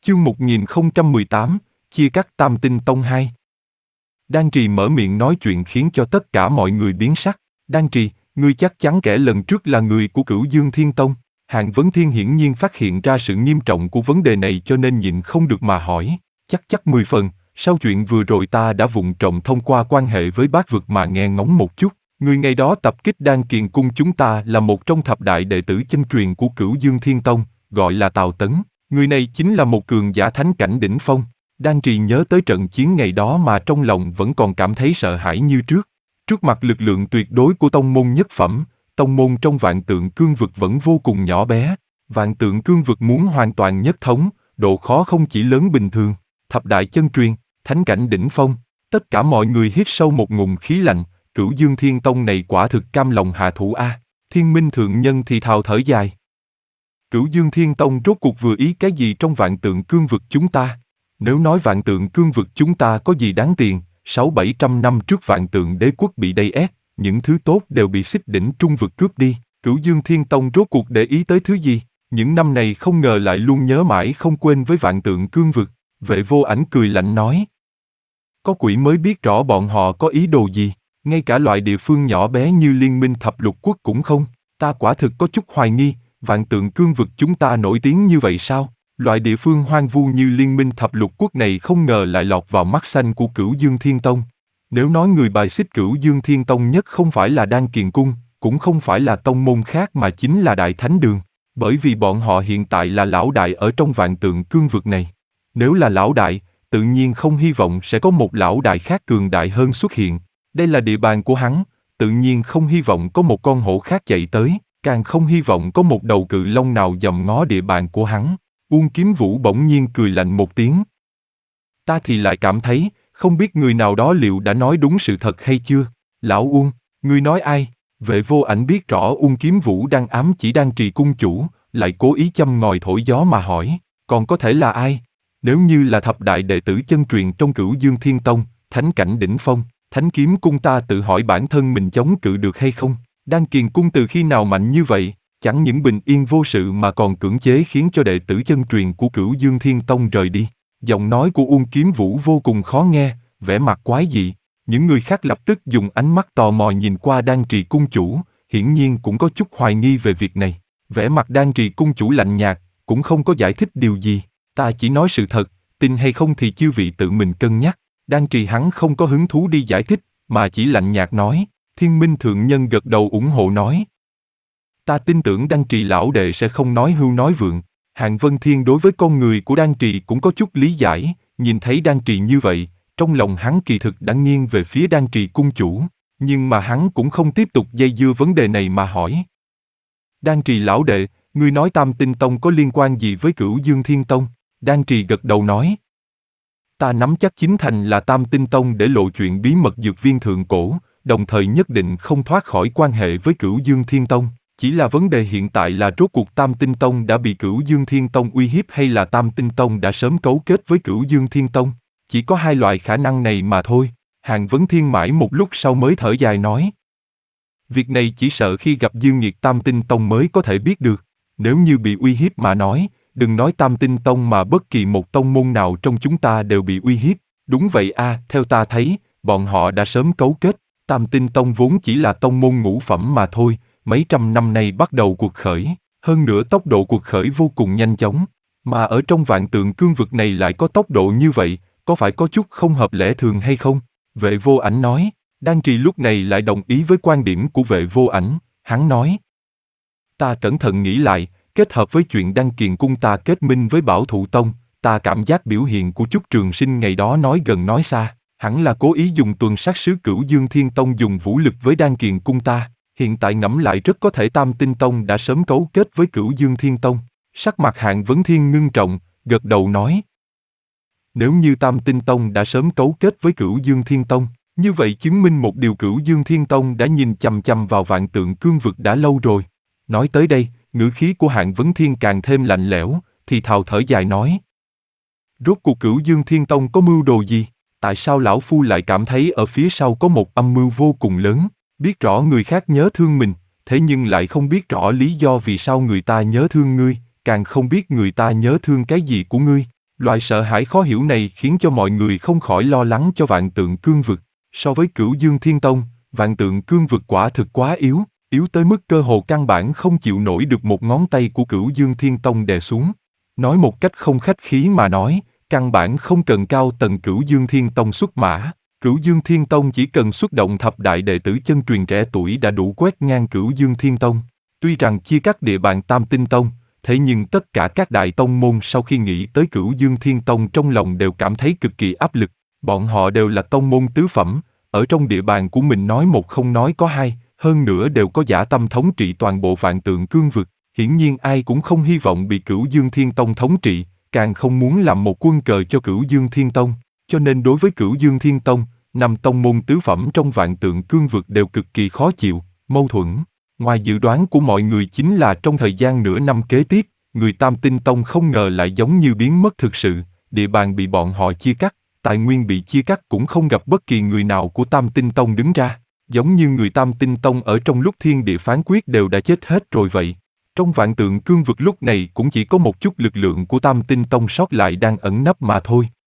Chương 1018, chia cắt Tam Tinh Tông 2. Đan Trì mở miệng nói chuyện khiến cho tất cả mọi người biến sắc. Đan Trì, ngươi chắc chắn kẻ lần trước là người của Cửu Dương Thiên Tông. Hạng Vấn Thiên hiển nhiên phát hiện ra sự nghiêm trọng của vấn đề này cho nên nhịn không được mà hỏi. Chắc 10 phần, sau chuyện vừa rồi ta đã vụng trộm thông qua quan hệ với Bát Vực mà nghe ngóng một chút. Người ngày đó tập kích Đan Kiền Cung chúng ta là một trong thập đại đệ tử chân truyền của Cửu Dương Thiên Tông, gọi là Tào Tấn. Người này chính là một cường giả thánh cảnh đỉnh phong. Đan Trì nhớ tới trận chiến ngày đó mà trong lòng vẫn còn cảm thấy sợ hãi như trước. Trước mặt lực lượng tuyệt đối của tông môn nhất phẩm, tông môn trong Vạn Tượng Cương Vực vẫn vô cùng nhỏ bé. Vạn Tượng Cương Vực muốn hoàn toàn nhất thống, độ khó không chỉ lớn bình thường. Thập đại chân truyền, thánh cảnh đỉnh phong, tất cả mọi người hít sâu một ngụm khí lạnh. Cửu Dương Thiên Tông này quả thực cam lòng hạ thủ a. Thiên Minh thượng nhân thì thào thở dài. Cửu Dương Thiên Tông rốt cuộc vừa ý cái gì trong Vạn Tượng Cương Vực chúng ta? Nếu nói Vạn Tượng Cương Vực chúng ta có gì đáng tiền, 600-700 năm trước Vạn Tượng Đế Quốc bị đày ép, những thứ tốt đều bị Xích Đỉnh Trung Vực cướp đi. Cửu Dương Thiên Tông rốt cuộc để ý tới thứ gì? Những năm này không ngờ lại luôn nhớ mãi không quên với Vạn Tượng Cương Vực. Vệ Vô Ảnh cười lạnh nói. Có quỷ mới biết rõ bọn họ có ý đồ gì, ngay cả loại địa phương nhỏ bé như Liên minh Thập Lục Quốc cũng không. Ta quả thực có chút hoài nghi. Vạn Tượng Cương Vực chúng ta nổi tiếng như vậy sao? Loại địa phương hoang vu như Liên minh Thập Lục Quốc này không ngờ lại lọt vào mắt xanh của Cửu Dương Thiên Tông. Nếu nói người bài xích Cửu Dương Thiên Tông nhất không phải là Đan Kiền Cung, cũng không phải là tông môn khác mà chính là Đại Thánh Đường. Bởi vì bọn họ hiện tại là lão đại ở trong Vạn Tượng Cương Vực này. Nếu là lão đại, tự nhiên không hy vọng sẽ có một lão đại khác cường đại hơn xuất hiện. Đây là địa bàn của hắn, tự nhiên không hy vọng có một con hổ khác chạy tới. Càng không hy vọng có một đầu cự long nào dòm ngó địa bàn của hắn. Uông Kiếm Vũ bỗng nhiên cười lạnh một tiếng. Ta thì lại cảm thấy, không biết người nào đó liệu đã nói đúng sự thật hay chưa. Lão Uông, ngươi nói ai? Vệ Vô Ảnh biết rõ Uông Kiếm Vũ đang ám chỉ Đan Trì cung chủ, lại cố ý châm ngòi thổi gió mà hỏi, còn có thể là ai? Nếu như là thập đại đệ tử chân truyền trong Cửu Dương Thiên Tông, thánh cảnh đỉnh phong, Thánh Kiếm Cung ta tự hỏi bản thân mình chống cự được hay không? Đan Kiền Cung từ khi nào mạnh như vậy, chẳng những bình yên vô sự mà còn cưỡng chế khiến cho đệ tử chân truyền của Cửu Dương Thiên Tông rời đi. Giọng nói của Uông Kiếm Vũ vô cùng khó nghe, vẻ mặt quái dị. Những người khác lập tức dùng ánh mắt tò mò nhìn qua Đan Trì cung chủ, hiển nhiên cũng có chút hoài nghi về việc này. Vẻ mặt Đan Trì cung chủ lạnh nhạt, cũng không có giải thích điều gì. Ta chỉ nói sự thật, tin hay không thì chư vị tự mình cân nhắc. Đan Trì hắn không có hứng thú đi giải thích, mà chỉ lạnh nhạt nói. Thiên Minh thượng nhân gật đầu ủng hộ nói. Ta tin tưởng Đan Trì lão đệ sẽ không nói hưu nói vượng. Hạng Vân Thiên đối với con người của Đan Trì cũng có chút lý giải, nhìn thấy Đan Trì như vậy, trong lòng hắn kỳ thực đã nghiêng về phía Đan Trì cung chủ, nhưng mà hắn cũng không tiếp tục dây dưa vấn đề này mà hỏi. Đan Trì lão đệ, ngươi nói Tam Tinh Tông có liên quan gì với Cửu Dương Thiên Tông? Đan Trì gật đầu nói. Ta nắm chắc chính thành là Tam Tinh Tông để lộ chuyện bí mật dược viên thượng cổ, đồng thời nhất định không thoát khỏi quan hệ với Cửu Dương Thiên Tông. Chỉ là vấn đề hiện tại là rốt cuộc Tam Tinh Tông đã bị Cửu Dương Thiên Tông uy hiếp hay là Tam Tinh Tông đã sớm cấu kết với Cửu Dương Thiên Tông. Chỉ có hai loại khả năng này mà thôi. Hạng Vấn Thiên mãi một lúc sau mới thở dài nói. Việc này chỉ sợ khi gặp Dương Nghiệt Tam Tinh Tông mới có thể biết được. Nếu như bị uy hiếp mà nói, đừng nói Tam Tinh Tông mà bất kỳ một tông môn nào trong chúng ta đều bị uy hiếp. Đúng vậy a, theo ta thấy, bọn họ đã sớm cấu kết. Tam Tinh Tông vốn chỉ là tông môn ngũ phẩm mà thôi, mấy trăm năm nay bắt đầu cuộc khởi, hơn nữa tốc độ cuộc khởi vô cùng nhanh chóng, mà ở trong Vạn Tượng Cương Vực này lại có tốc độ như vậy, có phải có chút không hợp lẽ thường hay không? Vệ Vô Ảnh nói. Đan Trì lúc này lại đồng ý với quan điểm của Vệ Vô Ảnh, hắn nói. Ta cẩn thận nghĩ lại, kết hợp với chuyện Đan Kiền Cung ta kết minh với Bảo Thụ Tông, ta cảm giác biểu hiện của Chúc Trường Sinh ngày đó nói gần nói xa, hẳn là cố ý dùng tuần sát sứ Cửu Dương Thiên Tông dùng vũ lực với Đan Kiền Cung ta. Hiện tại ngẫm lại rất có thể Tam Tinh Tông đã sớm cấu kết với Cửu Dương Thiên Tông. Sắc mặt Hạng Vấn Thiên ngưng trọng, gật đầu nói. Nếu như Tam Tinh Tông đã sớm cấu kết với Cửu Dương Thiên Tông, như vậy chứng minh một điều Cửu Dương Thiên Tông đã nhìn chằm chằm vào Vạn Tượng Cương Vực đã lâu rồi. Nói tới đây, ngữ khí của Hạng Vấn Thiên càng thêm lạnh lẽo, thì thào thở dài nói. Rốt cuộc Cửu Dương Thiên Tông có mưu đồ gì? Tại sao lão phu lại cảm thấy ở phía sau có một âm mưu vô cùng lớn? Biết rõ người khác nhớ thương mình, thế nhưng lại không biết rõ lý do vì sao người ta nhớ thương ngươi, càng không biết người ta nhớ thương cái gì của ngươi. Loại sợ hãi khó hiểu này khiến cho mọi người không khỏi lo lắng cho Vạn Tượng Cương Vực. So với Cửu Dương Thiên Tông, Vạn Tượng Cương Vực quả thực quá yếu, yếu tới mức cơ hồ căn bản không chịu nổi được một ngón tay của Cửu Dương Thiên Tông đè xuống. Nói một cách không khách khí mà nói, căn bản không cần cao tầng Cửu Dương Thiên Tông xuất mã. Cửu Dương Thiên Tông chỉ cần xuất động thập đại đệ tử chân truyền trẻ tuổi đã đủ quét ngang Cửu Dương Thiên Tông. Tuy rằng chia cắt địa bàn Tam Tinh Tông, thế nhưng tất cả các đại tông môn sau khi nghĩ tới Cửu Dương Thiên Tông trong lòng đều cảm thấy cực kỳ áp lực. Bọn họ đều là tông môn tứ phẩm, ở trong địa bàn của mình nói một không nói có hai, hơn nữa đều có dã tâm thống trị toàn bộ Vạn Tượng Cương Vực. Hiển nhiên ai cũng không hy vọng bị Cửu Dương Thiên Tông thống trị, càng không muốn làm một quân cờ cho Cửu Dương Thiên Tông. Cho nên đối với Cửu Dương Thiên Tông, năm tông môn tứ phẩm trong Vạn Tượng Cương Vực đều cực kỳ khó chịu, mâu thuẫn. Ngoài dự đoán của mọi người chính là trong thời gian nửa năm kế tiếp, người Tam Tinh Tông không ngờ lại giống như biến mất thực sự, địa bàn bị bọn họ chia cắt, tài nguyên bị chia cắt cũng không gặp bất kỳ người nào của Tam Tinh Tông đứng ra, giống như người Tam Tinh Tông ở trong lúc thiên địa phán quyết đều đã chết hết rồi vậy. Trong Vạn Tượng Cương Vực lúc này cũng chỉ có một chút lực lượng của Tam Tinh Tông sót lại đang ẩn nấp mà thôi.